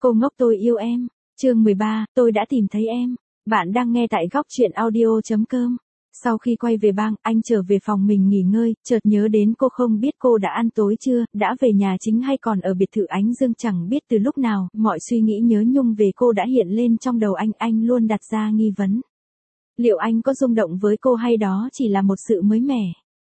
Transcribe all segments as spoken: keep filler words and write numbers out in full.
Cô ngốc tôi yêu em. Chương mười ba, tôi đã tìm thấy em. Bạn đang nghe tại góc truyện audio.com. Sau khi quay về bang, anh trở về phòng mình nghỉ ngơi, chợt nhớ đến cô, không biết cô đã ăn tối chưa, đã về nhà chính hay còn ở biệt thự Ánh Dương, chẳng biết từ lúc nào, mọi suy nghĩ nhớ nhung về cô đã hiện lên trong đầu anh, anh luôn đặt ra nghi vấn. Liệu anh có rung động với cô hay đó chỉ là một sự mới mẻ?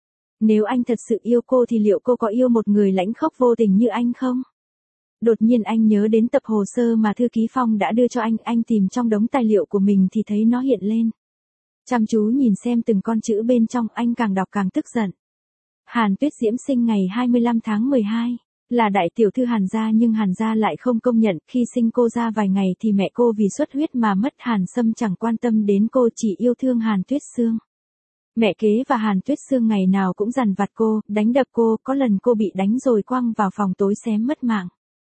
Nếu anh thật sự yêu cô thì liệu cô có yêu một người lãnh khốc vô tình như anh không? Đột nhiên anh nhớ đến tập hồ sơ mà Thư ký Phong đã đưa cho anh, anh tìm trong đống tài liệu của mình thì thấy nó hiện lên. Chăm chú nhìn xem từng con chữ bên trong, anh càng đọc càng tức giận. Hàn Tuyết Diễm sinh ngày hai mươi lăm tháng mười hai, là đại tiểu thư Hàn gia, nhưng Hàn gia lại không công nhận, khi sinh cô ra vài ngày thì mẹ cô vì xuất huyết mà mất. Hàn Sâm chẳng quan tâm đến cô, chỉ yêu thương Hàn Tuyết Sương. Mẹ kế và Hàn Tuyết Sương ngày nào cũng dằn vặt cô, đánh đập cô, có lần cô bị đánh rồi quăng vào phòng tối xém mất mạng.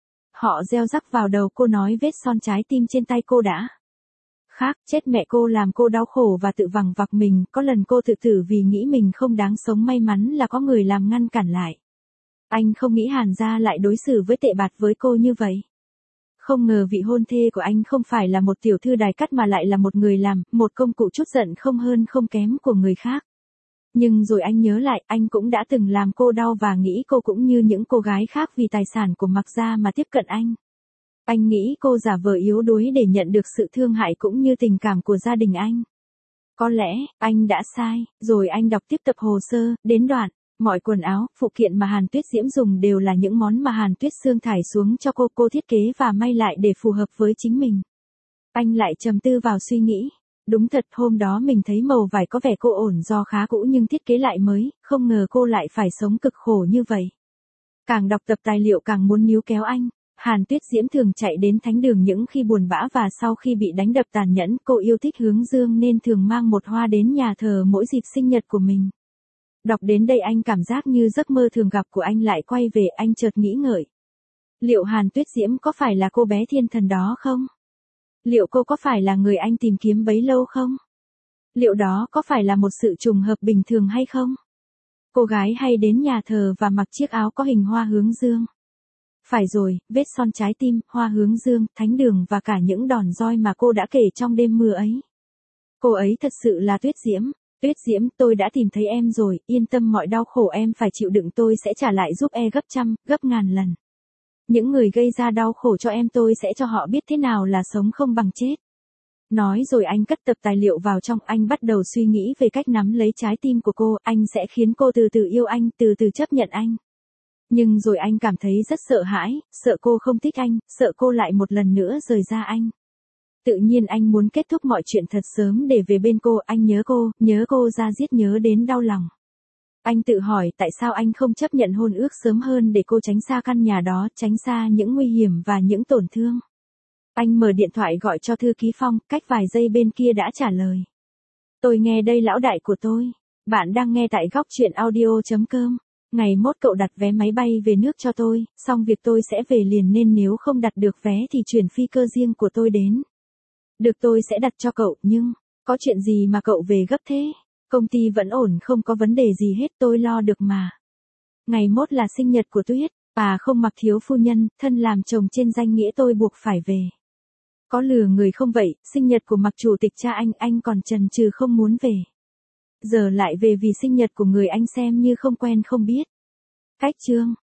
Họ gieo rắc vào đầu cô nói vết son trái tim trên tay cô đã khác, chết mẹ cô làm cô đau khổ và tự vằng vặc mình, có lần cô tự tử vì nghĩ mình không đáng sống, may mắn là có người làm ngăn cản lại. Anh không nghĩ Hàn gia lại đối xử với tệ bạc với cô như vậy. Không ngờ vị hôn thê của anh không phải là một tiểu thư đài cát mà lại là một người làm, một công cụ chút giận không hơn không kém của người khác. Nhưng rồi anh nhớ lại, anh cũng đã từng làm cô đau và nghĩ cô cũng như những cô gái khác vì tài sản của Mạc gia mà tiếp cận anh. Anh nghĩ cô giả vờ yếu đuối để nhận được sự thương hại cũng như tình cảm của gia đình anh. Có lẽ, anh đã sai, rồi anh đọc tiếp tập hồ sơ, đến đoạn, mọi quần áo, phụ kiện mà Hàn Tuyết Diễm dùng đều là những món mà Hàn Tuyết Sương thải xuống cho cô, cô thiết kế và may lại để phù hợp với chính mình. Anh lại trầm tư vào suy nghĩ. Đúng thật, hôm đó mình thấy màu vải có vẻ cô ổn do khá cũ nhưng thiết kế lại mới, không ngờ cô lại phải sống cực khổ như vậy. Càng đọc tập tài liệu càng muốn níu kéo anh. Hàn Tuyết Diễm thường chạy đến thánh đường những khi buồn bã và sau khi bị đánh đập tàn nhẫn, cô yêu thích hướng dương nên thường mang một hoa đến nhà thờ mỗi dịp sinh nhật của mình. Đọc đến đây anh cảm giác như giấc mơ thường gặp của anh lại quay về, anh chợt nghĩ ngợi. Liệu Hàn Tuyết Diễm có phải là cô bé thiên thần đó không? Liệu cô có phải là người anh tìm kiếm bấy lâu không? Liệu đó có phải là một sự trùng hợp bình thường hay không? Cô gái hay đến nhà thờ và mặc chiếc áo có hình hoa hướng dương. Phải rồi, vết son trái tim, hoa hướng dương, thánh đường và cả những đòn roi mà cô đã kể trong đêm mưa ấy. Cô ấy thật sự là Tuyết Diễm. Tuyết Diễm, tôi đã tìm thấy em rồi, yên tâm, mọi đau khổ em phải chịu đựng tôi sẽ trả lại giúp e gấp trăm, gấp ngàn lần. Những người gây ra đau khổ cho em tôi sẽ cho họ biết thế nào là sống không bằng chết. Nói rồi anh cất tập tài liệu vào trong, anh bắt đầu suy nghĩ về cách nắm lấy trái tim của cô, anh sẽ khiến cô từ từ yêu anh, từ từ chấp nhận anh. Nhưng rồi anh cảm thấy rất sợ hãi, sợ cô không thích anh, sợ cô lại một lần nữa rời ra anh. Tự nhiên anh muốn kết thúc mọi chuyện thật sớm để về bên cô, anh nhớ cô, nhớ cô ra giết, nhớ đến đau lòng. Anh tự hỏi tại sao anh không chấp nhận hôn ước sớm hơn để cô tránh xa căn nhà đó, tránh xa những nguy hiểm và những tổn thương. Anh mở điện thoại gọi cho Thư ký Phong, cách vài giây bên kia đã trả lời. Tôi nghe đây lão đại của tôi. Bạn đang nghe tại góc truyện audio.com. Ngày mốt cậu đặt vé máy bay về nước cho tôi, xong việc tôi sẽ về liền nên nếu không đặt được vé thì chuyển phi cơ riêng của tôi đến. Được, tôi sẽ đặt cho cậu, nhưng, có chuyện gì mà cậu về gấp thế? Công ty vẫn ổn, không có vấn đề gì hết, tôi lo được mà. Ngày mốt là sinh nhật của Tuyết, à không, Mạc thiếu phu nhân, thân làm chồng trên danh nghĩa tôi buộc phải về. Có lừa người không vậy, sinh nhật của Mạc chủ tịch cha anh, anh còn chần chừ không muốn về. Giờ lại về vì sinh nhật của người anh xem như không quen không biết. Cách chương.